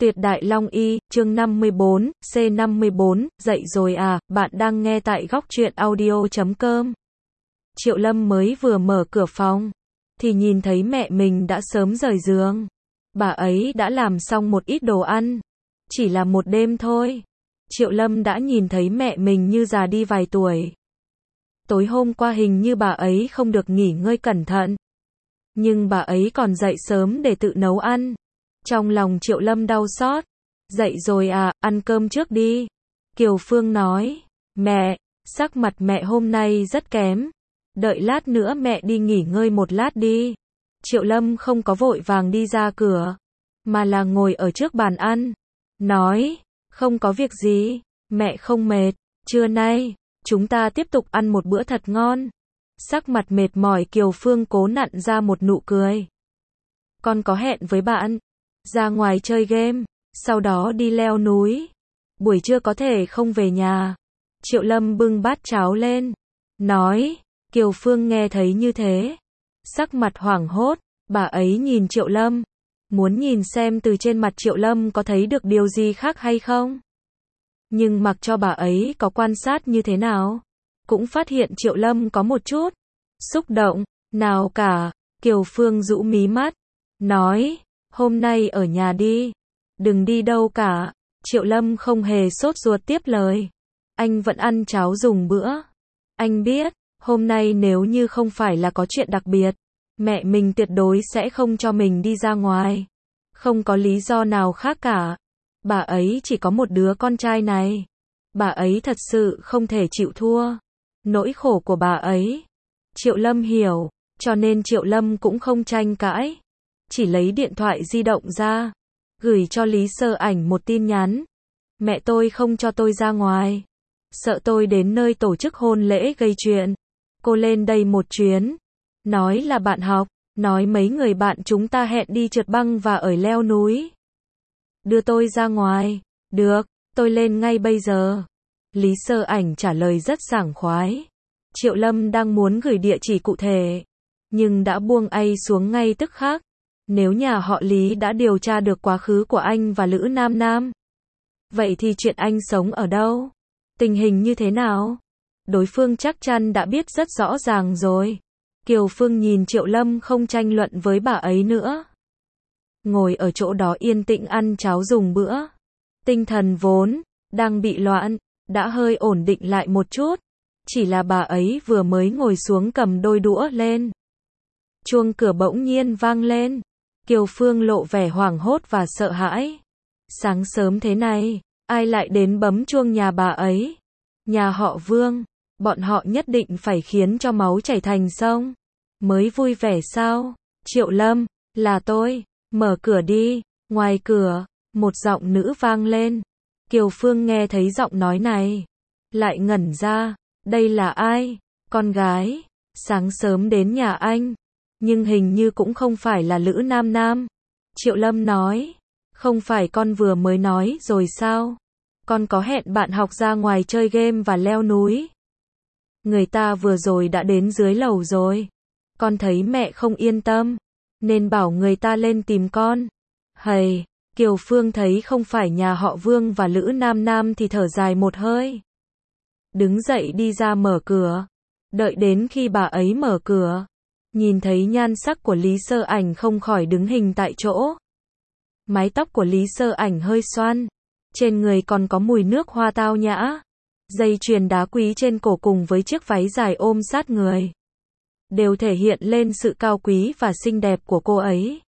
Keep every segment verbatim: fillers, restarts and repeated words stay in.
Tuyệt Đại Long Y, chương năm mươi bốn, C năm mươi bốn, dậy rồi à, bạn đang nghe tại góc truyện audio chấm com. Triệu Lâm mới vừa mở cửa phòng, thì nhìn thấy mẹ mình đã sớm rời giường. Bà ấy đã làm xong một ít đồ ăn. Chỉ là một đêm thôi. Triệu Lâm đã nhìn thấy mẹ mình như già đi vài tuổi. Tối hôm qua hình như bà ấy không được nghỉ ngơi cẩn thận. Nhưng bà ấy còn dậy sớm để tự nấu ăn. Trong lòng Triệu Lâm đau xót. Dậy rồi à, ăn cơm trước đi. Kiều Phương nói. Mẹ, sắc mặt mẹ hôm nay rất kém. Đợi lát nữa mẹ đi nghỉ ngơi một lát đi. Triệu Lâm không có vội vàng đi ra cửa, mà là ngồi ở trước bàn ăn. Nói, không có việc gì, mẹ không mệt. Trưa nay, chúng ta tiếp tục ăn một bữa thật ngon. Sắc mặt mệt mỏi Kiều Phương cố nặn ra một nụ cười. Con có hẹn với bạn, ra ngoài chơi game, sau đó đi leo núi. Buổi trưa có thể không về nhà. Triệu Lâm bưng bát cháo lên, nói. Kiều Phương nghe thấy như thế, sắc mặt hoảng hốt, bà ấy nhìn Triệu Lâm, muốn nhìn xem từ trên mặt Triệu Lâm có thấy được điều gì khác hay không. Nhưng mặc cho bà ấy có quan sát như thế nào, cũng phát hiện Triệu Lâm có một chút xúc động, nào cả. Kiều Phương rũ mí mắt, nói, hôm nay ở nhà đi, đừng đi đâu cả. Triệu Lâm không hề sốt ruột tiếp lời, anh vẫn ăn cháo dùng bữa. Anh biết, hôm nay nếu như không phải là có chuyện đặc biệt, mẹ mình tuyệt đối sẽ không cho mình đi ra ngoài. Không có lý do nào khác cả. Bà ấy chỉ có một đứa con trai này. Bà ấy thật sự không thể chịu thua. Nỗi khổ của bà ấy, Triệu Lâm hiểu, cho nên Triệu Lâm cũng không tranh cãi. Chỉ lấy điện thoại di động ra, gửi cho Lý Sơ Ảnh một tin nhắn. Mẹ tôi không cho tôi ra ngoài. Sợ tôi đến nơi tổ chức hôn lễ gây chuyện. Cô lên đây một chuyến. Nói là bạn học, nói mấy người bạn chúng ta hẹn đi trượt băng và ở leo núi. Đưa tôi ra ngoài. Được, tôi lên ngay bây giờ. Lý Sơ Ảnh trả lời rất sảng khoái. Triệu Lâm đang muốn gửi địa chỉ cụ thể, nhưng đã buông ai xuống ngay tức khắc. Nếu nhà họ Lý đã điều tra được quá khứ của anh và Lữ Nam Nam, vậy thì chuyện anh sống ở đâu? Tình hình như thế nào? Đối phương chắc chắn đã biết rất rõ ràng rồi. Kiều Phương nhìn Triệu Lâm không tranh luận với bà ấy nữa. Ngồi ở chỗ đó yên tĩnh ăn cháo dùng bữa. Tinh thần vốn đang bị loạn, đã hơi ổn định lại một chút. Chỉ là bà ấy vừa mới ngồi xuống cầm đôi đũa lên. Chuông cửa bỗng nhiên vang lên. Kiều Phương lộ vẻ hoảng hốt và sợ hãi. Sáng sớm thế này, ai lại đến bấm chuông nhà bà ấy? Nhà họ Vương, bọn họ nhất định phải khiến cho máu chảy thành sông mới vui vẻ sao? Triệu Lâm, là tôi, mở cửa đi. Ngoài cửa, một giọng nữ vang lên. Kiều Phương nghe thấy giọng nói này, lại ngẩn ra. Đây là ai? Con gái, sáng sớm đến nhà anh, nhưng hình như cũng không phải là Lữ Nam Nam. Triệu Lâm nói, không phải con vừa mới nói rồi sao? Con có hẹn bạn học ra ngoài chơi game và leo núi. Người ta vừa rồi đã đến dưới lầu rồi. Con thấy mẹ không yên tâm, nên bảo người ta lên tìm con. Hầy, Kiều Phương thấy không phải nhà họ Vương và Lữ Nam Nam thì thở dài một hơi. Đứng dậy đi ra mở cửa. Đợi đến khi bà ấy mở cửa, nhìn thấy nhan sắc của Lý Sơ Ảnh không khỏi đứng hình tại chỗ. Mái tóc của Lý Sơ Ảnh hơi xoăn. Trên người còn có mùi nước hoa tao nhã. Dây chuyền đá quý trên cổ cùng với chiếc váy dài ôm sát người, đều thể hiện lên sự cao quý và xinh đẹp của cô ấy.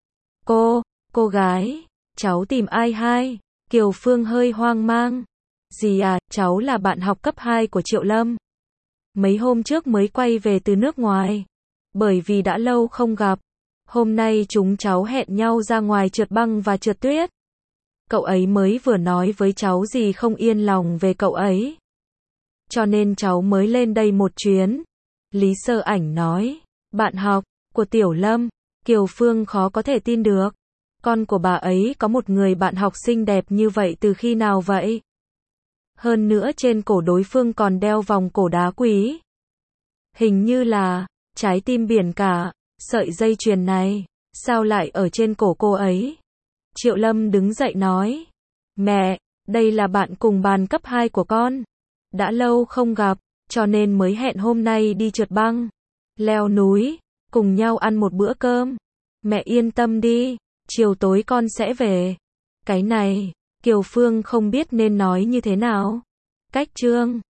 Cô, cô gái, cháu tìm ai hai? Kiều Phương hơi hoang mang. Gì à, cháu là bạn học cấp hai của Triệu Lâm. Mấy hôm trước mới quay về từ nước ngoài. Bởi vì đã lâu không gặp, hôm nay chúng cháu hẹn nhau ra ngoài trượt băng và trượt tuyết. Cậu ấy mới vừa nói với cháu gì không yên lòng về cậu ấy, cho nên cháu mới lên đây một chuyến. Lý Sơ Ảnh nói. Bạn học của Tiểu Lâm. Kiều Phương khó có thể tin được. Con của bà ấy có một người bạn học xinh đẹp như vậy từ khi nào vậy? Hơn nữa trên cổ đối phương còn đeo vòng cổ đá quý. Hình như là trái tim biển cả. Sợi dây chuyền này sao lại ở trên cổ cô ấy? Triệu Lâm đứng dậy nói. Mẹ, đây là bạn cùng bàn cấp hai của con. Đã lâu không gặp, cho nên mới hẹn hôm nay đi trượt băng, leo núi, cùng nhau ăn một bữa cơm. Mẹ yên tâm đi, chiều tối con sẽ về. Cái này, Kiều Phương không biết nên nói như thế nào. Cách Trương